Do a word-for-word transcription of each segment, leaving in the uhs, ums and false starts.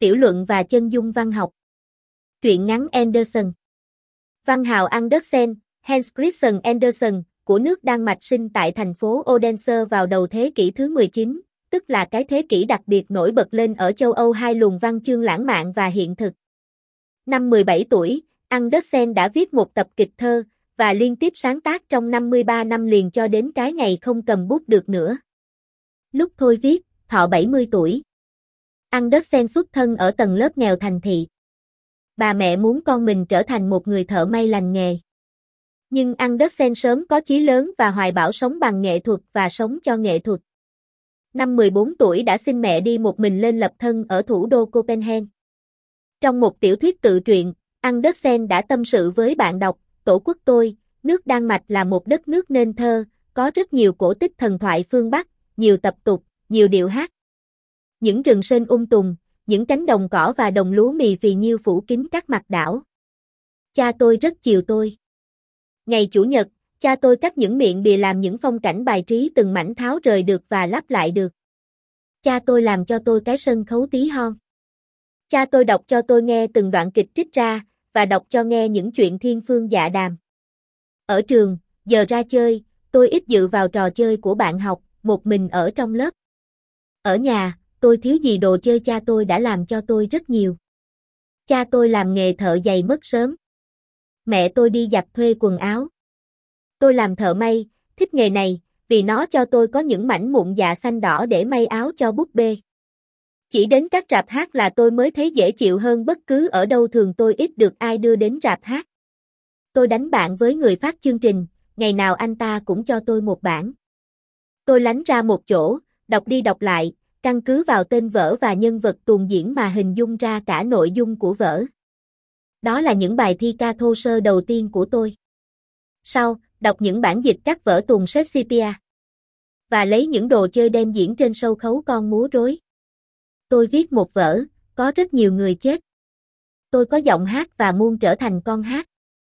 Tiểu luận và chân dung văn học. Truyện ngắn Andersen. Văn hào Andersen, Hans Christian Andersen, của nước Đan Mạch, sinh tại thành phố Odense vào đầu thế kỷ thứ mười chín, tức là cái thế kỷ đặc biệt nổi bật lên ở châu Âu hai luồng văn chương lãng mạn và hiện thực. Năm mười bảy tuổi, Andersen đã viết một tập kịch thơ, và liên tiếp sáng tác trong năm mươi ba năm liền cho đến cái ngày không cầm bút được nữa. Lúc thôi viết, thọ bảy mươi tuổi. Andersen xuất thân ở tầng lớp nghèo thành thị. Bà mẹ muốn con mình trở thành một người thợ may lành nghề. Nhưng Andersen sớm có chí lớn và hoài bão sống bằng nghệ thuật và sống cho nghệ thuật. Năm mười bốn tuổi đã xin mẹ đi một mình lên lập thân ở thủ đô Copenhagen. Trong một tiểu thuyết tự truyện, Andersen đã tâm sự với bạn đọc, tổ quốc tôi, nước Đan Mạch là một đất nước nên thơ, có rất nhiều cổ tích thần thoại phương Bắc, nhiều tập tục, nhiều điệu hát. Những rừng sơn um tùm, những cánh đồng cỏ và đồng lúa mì phì nhiêu phủ kín các mặt đảo. Cha tôi rất chiều tôi. Ngày Chủ nhật, cha tôi cắt những miệng bìa làm những phong cảnh bài trí từng mảnh tháo rời được và lắp lại được. Cha tôi làm cho tôi cái sân khấu tí hon. Cha tôi đọc cho tôi nghe từng đoạn kịch trích ra, và đọc cho nghe những chuyện thiên phương dạ đàm. Ở trường, giờ ra chơi, tôi ít dự vào trò chơi của bạn học, một mình ở trong lớp. Ở nhà, tôi thiếu gì đồ chơi, cha tôi đã làm cho tôi rất nhiều. Cha tôi làm nghề thợ giày mất sớm. Mẹ tôi đi giặt thuê quần áo. Tôi làm thợ may, thích nghề này, vì nó cho tôi có những mảnh mụn dạ xanh đỏ để may áo cho búp bê. Chỉ đến các rạp hát là tôi mới thấy dễ chịu hơn bất cứ ở đâu, thường tôi ít được ai đưa đến rạp hát. Tôi đánh bạn với người phát chương trình, ngày nào anh ta cũng cho tôi một bản. Tôi lánh ra một chỗ, đọc đi đọc lại, căn cứ vào tên vở và nhân vật tuồng diễn mà hình dung ra cả nội dung của vở. Đó là những bài thi ca thô sơ đầu tiên của tôi. Sau, đọc những bản dịch các vở tuồng Shakespeare. Và lấy những đồ chơi đem diễn trên sân khấu con múa rối. Tôi viết một vở, có rất nhiều người chết. Tôi có giọng hát và muốn trở thành con hát.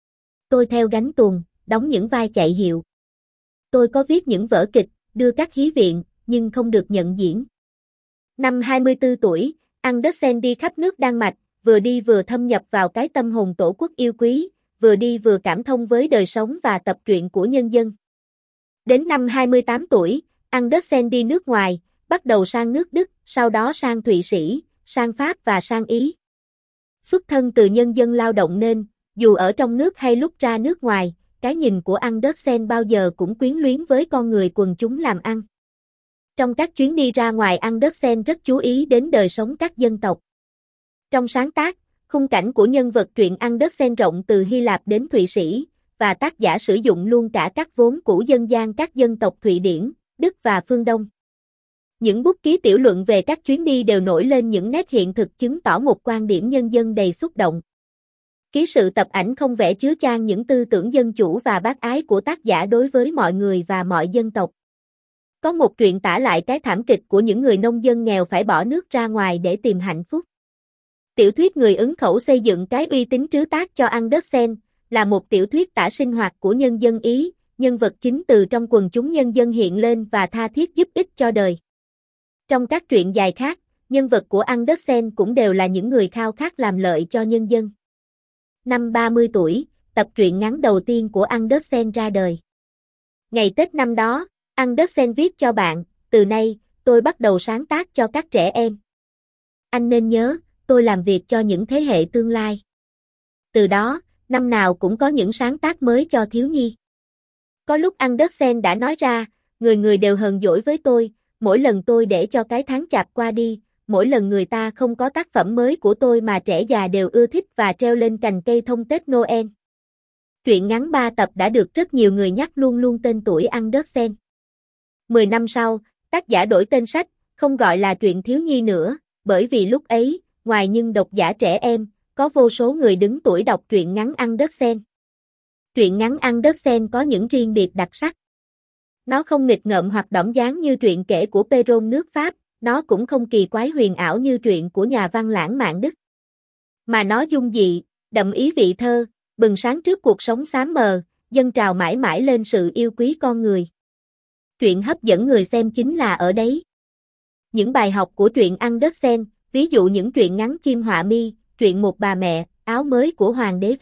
Tôi theo gánh tuồng, đóng những vai chạy hiệu. Tôi có viết những vở kịch, đưa các hí viện, nhưng không được nhận diễn. Năm hai mươi tư tuổi, Andersen đi khắp nước Đan Mạch, vừa đi vừa thâm nhập vào cái tâm hồn tổ quốc yêu quý, vừa đi vừa cảm thông với đời sống và tập truyện của nhân dân. Đến năm hai mươi tám tuổi, Andersen đi nước ngoài, bắt đầu sang nước Đức, sau đó sang Thụy Sĩ, sang Pháp và sang Ý. Xuất thân từ nhân dân lao động nên, dù ở trong nước hay lúc ra nước ngoài, cái nhìn của Andersen bao giờ cũng quyến luyến với con người quần chúng làm ăn. Trong các chuyến đi ra ngoài, Andersen rất chú ý đến đời sống các dân tộc. Trong sáng tác, khung cảnh của nhân vật truyện Andersen rộng từ Hy Lạp đến Thụy Sĩ, và tác giả sử dụng luôn cả các vốn cũ dân gian các dân tộc Thụy Điển, Đức và phương Đông. Những bút ký tiểu luận về các chuyến đi đều nổi lên những nét hiện thực chứng tỏ một quan điểm nhân dân đầy xúc động. Ký sự tập ảnh không vẽ chứa chan những tư tưởng dân chủ và bác ái của tác giả đối với mọi người và mọi dân tộc. Có một truyện tả lại cái thảm kịch của những người nông dân nghèo phải bỏ nước ra ngoài để tìm hạnh phúc. Tiểu thuyết Người ứng khẩu xây dựng cái uy tín trứ tác cho Andersen, là một tiểu thuyết tả sinh hoạt của nhân dân Ý, nhân vật chính từ trong quần chúng nhân dân hiện lên và tha thiết giúp ích cho đời. Trong các truyện dài khác, nhân vật của Andersen cũng đều là những người khao khát làm lợi cho nhân dân. Năm ba mươi tuổi, tập truyện ngắn đầu tiên của Andersen ra đời. Ngày Tết năm đó, Andersen viết cho bạn, từ nay, tôi bắt đầu sáng tác cho các trẻ em. Anh nên nhớ, tôi làm việc cho những thế hệ tương lai. Từ đó, năm nào cũng có những sáng tác mới cho thiếu nhi. Có lúc Andersen đã nói ra, người người đều hờn dỗi với tôi, mỗi lần tôi để cho cái tháng chạp qua đi, mỗi lần người ta không có tác phẩm mới của tôi mà trẻ già đều ưa thích và treo lên cành cây thông Tết Noel. Truyện ngắn ba tập đã được rất nhiều người nhắc luôn luôn tên tuổi Andersen. Mười năm sau, tác giả đổi tên sách, không gọi là truyện thiếu nhi nữa, bởi vì lúc ấy, ngoài những độc giả trẻ em, có vô số người đứng tuổi đọc truyện ngắn Andersen. Truyện ngắn Andersen có những riêng biệt đặc sắc. Nó không nghịch ngợm hoặc đỏm dáng như truyện kể của Perrault nước Pháp, nó cũng không kỳ quái huyền ảo như truyện của nhà văn lãng mạn Đức. Mà nó dung dị, đậm ý vị thơ, bừng sáng trước cuộc sống xám mờ, dâng trào mãi mãi lên sự yêu quý con người. Truyện hấp dẫn người xem chính là ở đấy. Những bài học của truyện Andersen, ví dụ những truyện ngắn Chim họa mi, truyện Một bà mẹ, Áo mới của Hoàng đế V.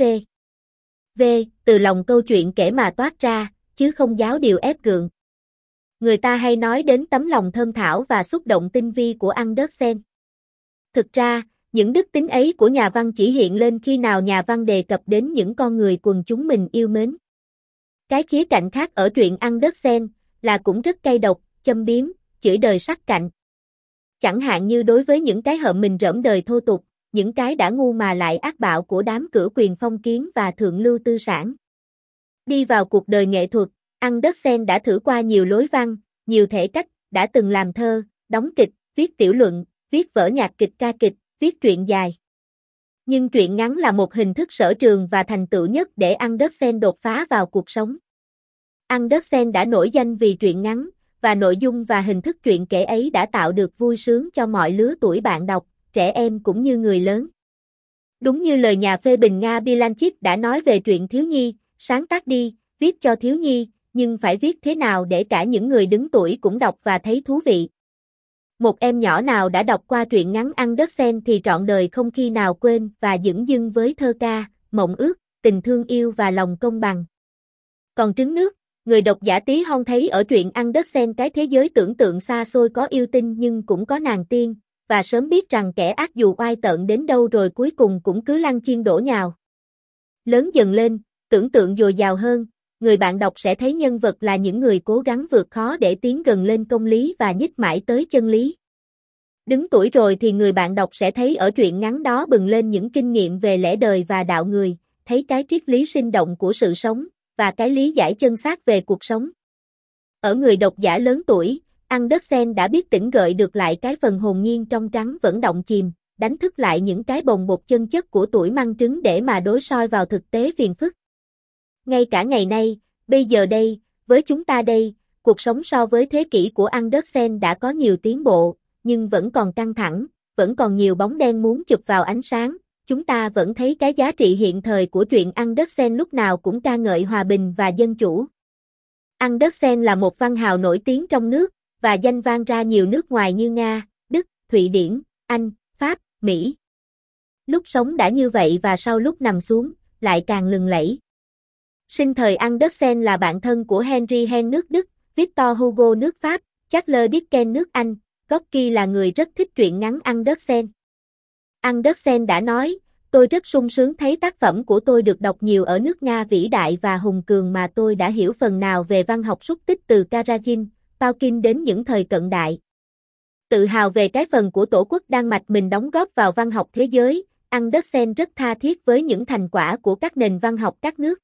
V, từ lòng câu chuyện kể mà toát ra, chứ không giáo điều ép gượng. Người ta hay nói đến tấm lòng thơm thảo và xúc động tinh vi của Andersen. Thực ra, những đức tính ấy của nhà văn chỉ hiện lên khi nào nhà văn đề cập đến những con người quần chúng mình yêu mến. Cái khía cạnh khác ở truyện Andersen là cũng rất cay độc, châm biếm, chửi đời sắc cạnh. Chẳng hạn như đối với những cái hợm mình rỡm đời thô tục, những cái đã ngu mà lại ác bạo của đám cử quyền phong kiến và thượng lưu tư sản. Đi vào cuộc đời nghệ thuật, Andersen đã thử qua nhiều lối văn, nhiều thể cách, đã từng làm thơ, đóng kịch, viết tiểu luận, viết vở nhạc kịch ca kịch, viết truyện dài. Nhưng truyện ngắn là một hình thức sở trường và thành tựu nhất để Andersen đột phá vào cuộc sống. Andersen đã nổi danh vì truyện ngắn, và nội dung và hình thức truyện kể ấy đã tạo được vui sướng cho mọi lứa tuổi bạn đọc, trẻ em cũng như người lớn. Đúng như lời nhà phê bình Nga Bilanchik đã nói về truyện thiếu nhi, sáng tác đi, viết cho thiếu nhi, nhưng phải viết thế nào để cả những người đứng tuổi cũng đọc và thấy thú vị. Một em nhỏ nào đã đọc qua truyện ngắn Andersen thì trọn đời không khi nào quên và dửng dưng với thơ ca, mộng ước, tình thương yêu và lòng công bằng. Còn Trứng nước, người độc giả tí hon thấy ở truyện Andersen cái thế giới tưởng tượng xa xôi có yêu tinh nhưng cũng có nàng tiên, và sớm biết rằng kẻ ác dù oai tợn đến đâu rồi cuối cùng cũng cứ lăn chiên đổ nhào. Lớn dần lên, tưởng tượng dồi dào hơn, người bạn đọc sẽ thấy nhân vật là những người cố gắng vượt khó để tiến gần lên công lý và nhích mãi tới chân lý. Đứng tuổi rồi thì người bạn đọc sẽ thấy ở truyện ngắn đó bừng lên những kinh nghiệm về lẽ đời và đạo người, thấy cái triết lý sinh động của sự sống, và cái lý giải chân xác về cuộc sống. Ở người độc giả lớn tuổi, Andersen đã biết tỉnh gợi được lại cái phần hồn nhiên trong trắng vẫn động chìm, đánh thức lại những cái bồng bột chân chất của tuổi măng trứng để mà đối soi vào thực tế phiền phức. Ngay cả ngày nay, bây giờ đây, với chúng ta đây, cuộc sống so với thế kỷ của Andersen đã có nhiều tiến bộ, nhưng vẫn còn căng thẳng, vẫn còn nhiều bóng đen muốn chụp vào ánh sáng. Chúng ta vẫn thấy cái giá trị hiện thời của truyện Andersen lúc nào cũng ca ngợi hòa bình và dân chủ. Andersen là một văn hào nổi tiếng trong nước, và danh vang ra nhiều nước ngoài như Nga, Đức, Thụy Điển, Anh, Pháp, Mỹ. Lúc sống đã như vậy và sau lúc nằm xuống, lại càng lừng lẫy. Sinh thời Andersen là bạn thân của Henry Hen nước Đức, Victor Hugo nước Pháp, Charles Dickens nước Anh, Gorky là người rất thích truyện ngắn Andersen. Andersen đã nói, tôi rất sung sướng thấy tác phẩm của tôi được đọc nhiều ở nước Nga vĩ đại và hùng cường mà tôi đã hiểu phần nào về văn học xúc tích từ Karamzin, Paukin đến những thời cận đại. Tự hào về cái phần của tổ quốc Đan Mạch mình đóng góp vào văn học thế giới, Andersen rất tha thiết với những thành quả của các nền văn học các nước.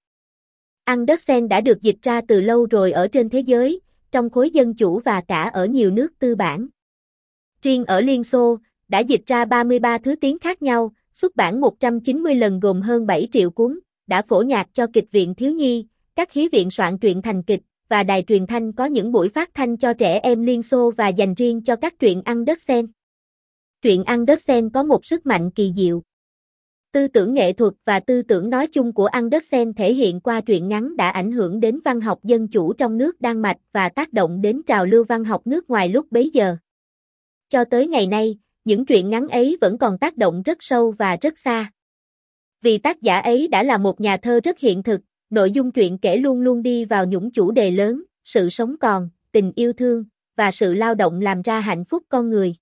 Andersen đã được dịch ra từ lâu rồi ở trên thế giới, trong khối dân chủ và cả ở nhiều nước tư bản. Riêng ở Liên Xô, đã dịch ra ba mươi ba thứ tiếng khác nhau, xuất bản một trăm chín mươi lần gồm hơn bảy triệu cuốn, đã phổ nhạc cho kịch viện thiếu nhi, các khí viện soạn truyện thành kịch, và đài truyền thanh có những buổi phát thanh cho trẻ em Liên Xô và dành riêng cho các truyện Andersen. Truyện Andersen có một sức mạnh kỳ diệu. Tư tưởng nghệ thuật và tư tưởng nói chung của Andersen thể hiện qua truyện ngắn đã ảnh hưởng đến văn học dân chủ trong nước Đan Mạch và tác động đến trào lưu văn học nước ngoài lúc bấy giờ. Cho tới ngày nay, những truyện ngắn ấy vẫn còn tác động rất sâu và rất xa. Vì tác giả ấy đã là một nhà thơ rất hiện thực, nội dung truyện kể luôn luôn đi vào những chủ đề lớn, sự sống còn, tình yêu thương, và sự lao động làm ra hạnh phúc con người.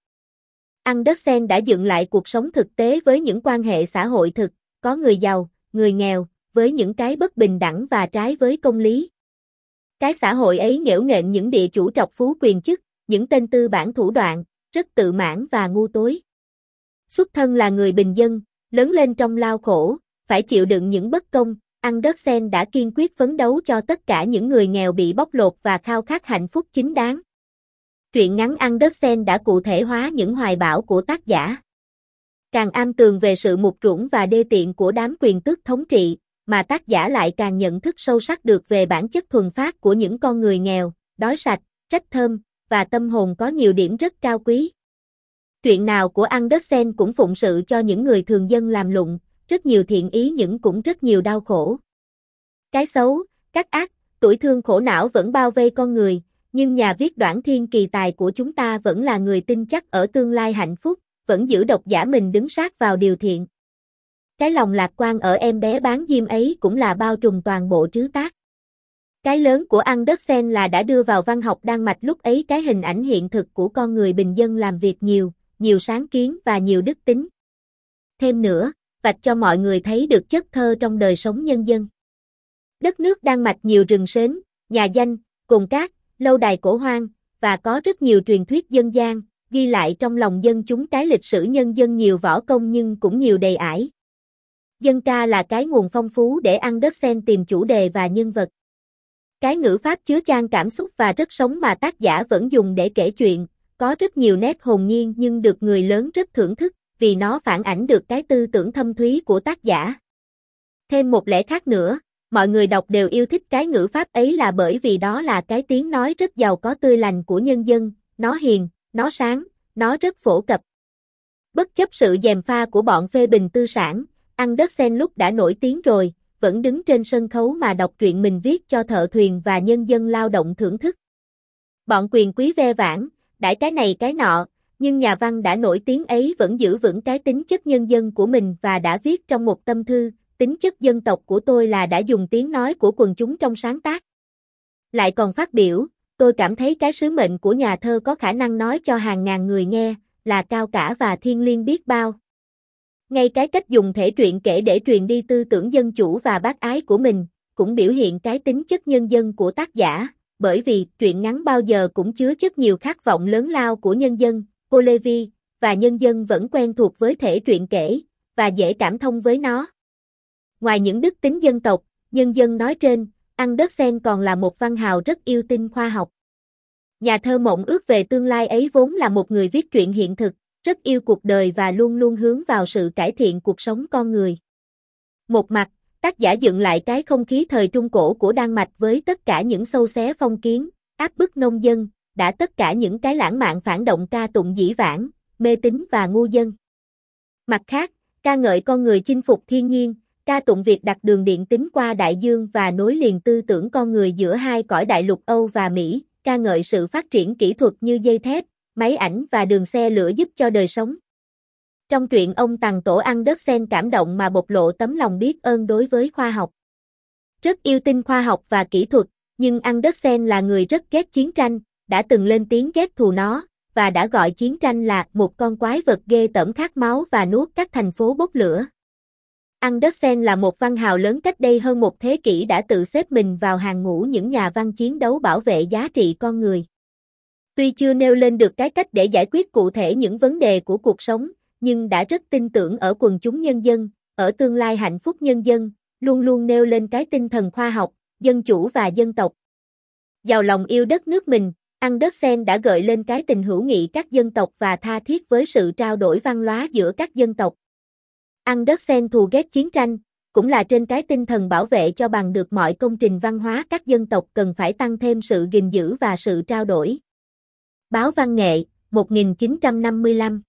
Andersen đã dựng lại cuộc sống thực tế với những quan hệ xã hội thực, có người giàu, người nghèo, với những cái bất bình đẳng và trái với công lý. Cái xã hội ấy nghễu nghệch những địa chủ trọc phú quyền chức, những tên tư bản thủ đoạn, rất tự mãn và ngu tối. Xuất thân là người bình dân, lớn lên trong lao khổ, phải chịu đựng những bất công, Andersen đã kiên quyết phấn đấu cho tất cả những người nghèo bị bóc lột và khao khát hạnh phúc chính đáng. Truyện ngắn Andersen đã cụ thể hóa những hoài bão của tác giả. Càng am tường về sự mục ruỗng và đê tiện của đám quyền tước thống trị, mà tác giả lại càng nhận thức sâu sắc được về bản chất thuần phát của những con người nghèo, đói sạch, rách thơm, và tâm hồn có nhiều điểm rất cao quý. Truyện nào của Andersen cũng phụng sự cho những người thường dân làm lụng, rất nhiều thiện ý nhưng cũng rất nhiều đau khổ. Cái xấu, các ác, tủi thương khổ não vẫn bao vây con người, nhưng nhà viết Doãn Thiên kỳ tài của chúng ta vẫn là người tin chắc ở tương lai hạnh phúc, vẫn giữ độc giả mình đứng sát vào điều thiện. Cái lòng lạc quan ở em bé bán diêm ấy cũng là bao trùm toàn bộ trứ tác. Cái lớn của Andersen là đã đưa vào văn học Đan Mạch lúc ấy cái hình ảnh hiện thực của con người bình dân làm việc nhiều, nhiều sáng kiến và nhiều đức tính. Thêm nữa, vạch cho mọi người thấy được chất thơ trong đời sống nhân dân. Đất nước Đan Mạch nhiều rừng sến, nhà danh, cồn cát, lâu đài cổ hoang, và có rất nhiều truyền thuyết dân gian, ghi lại trong lòng dân chúng cái lịch sử nhân dân nhiều võ công nhưng cũng nhiều đầy ải. Dân ca là cái nguồn phong phú để Andersen tìm chủ đề và nhân vật. Cái ngữ pháp chứa chan cảm xúc và rất sống mà tác giả vẫn dùng để kể chuyện, có rất nhiều nét hồn nhiên nhưng được người lớn rất thưởng thức, vì nó phản ảnh được cái tư tưởng thâm thúy của tác giả. Thêm một lẽ khác nữa, mọi người đọc đều yêu thích cái ngữ pháp ấy là bởi vì đó là cái tiếng nói rất giàu có tươi lành của nhân dân, nó hiền, nó sáng, nó rất phổ cập. Bất chấp sự gièm pha của bọn phê bình tư sản, Andersen lúc đã nổi tiếng rồi, vẫn đứng trên sân khấu mà đọc truyện mình viết cho thợ thuyền và nhân dân lao động thưởng thức. Bọn quyền quý ve vãn, đãi cái này cái nọ, nhưng nhà văn đã nổi tiếng ấy vẫn giữ vững cái tính chất nhân dân của mình và đã viết trong một tâm thư, tính chất dân tộc của tôi là đã dùng tiếng nói của quần chúng trong sáng tác. Lại còn phát biểu, tôi cảm thấy cái sứ mệnh của nhà thơ có khả năng nói cho hàng ngàn người nghe, là cao cả và thiêng liêng biết bao. Ngay cái cách dùng thể truyện kể để truyền đi tư tưởng dân chủ và bác ái của mình, cũng biểu hiện cái tính chất nhân dân của tác giả, bởi vì truyện ngắn bao giờ cũng chứa chất nhiều khát vọng lớn lao của nhân dân, Polevy, và nhân dân vẫn quen thuộc với thể truyện kể, và dễ cảm thông với nó. Ngoài những đức tính dân tộc, nhân dân nói trên, Andersen còn là một văn hào rất yêu tinh khoa học. Nhà thơ mộng ước về tương lai ấy vốn là một người viết truyện hiện thực, rất yêu cuộc đời và luôn luôn hướng vào sự cải thiện cuộc sống con người. Một mặt, tác giả dựng lại cái không khí thời Trung Cổ của Đan Mạch với tất cả những xâu xé phong kiến, áp bức nông dân, đã tất cả những cái lãng mạn phản động ca tụng dĩ vãng, mê tín và ngu dân. Mặt khác, ca ngợi con người chinh phục thiên nhiên, ca tụng việc đặt đường điện tính qua đại dương và nối liền tư tưởng con người giữa hai cõi đại lục Âu và Mỹ, ca ngợi sự phát triển kỹ thuật như dây thép, máy ảnh và đường xe lửa giúp cho đời sống. Trong truyện ông Tằng Tổ Andersen cảm động mà bộc lộ tấm lòng biết ơn đối với khoa học. Rất yêu tinh khoa học và kỹ thuật, nhưng Andersen là người rất ghét chiến tranh, đã từng lên tiếng ghét thù nó, và đã gọi chiến tranh là một con quái vật ghê tởm khát máu và nuốt các thành phố bốc lửa. Andersen là một văn hào lớn cách đây hơn một thế kỷ đã tự xếp mình vào hàng ngũ những nhà văn chiến đấu bảo vệ giá trị con người. Tuy chưa nêu lên được cái cách để giải quyết cụ thể những vấn đề của cuộc sống, nhưng đã rất tin tưởng ở quần chúng nhân dân, ở tương lai hạnh phúc nhân dân, luôn luôn nêu lên cái tinh thần khoa học, dân chủ và dân tộc. Giàu lòng yêu đất nước mình, Andersen đã gợi lên cái tình hữu nghị các dân tộc và tha thiết với sự trao đổi văn hóa giữa các dân tộc. Andersen thù ghét chiến tranh, cũng là trên cái tinh thần bảo vệ cho bằng được mọi công trình văn hóa các dân tộc cần phải tăng thêm sự gìn giữ và sự trao đổi. Báo Văn nghệ, một nghìn chín trăm năm mươi lăm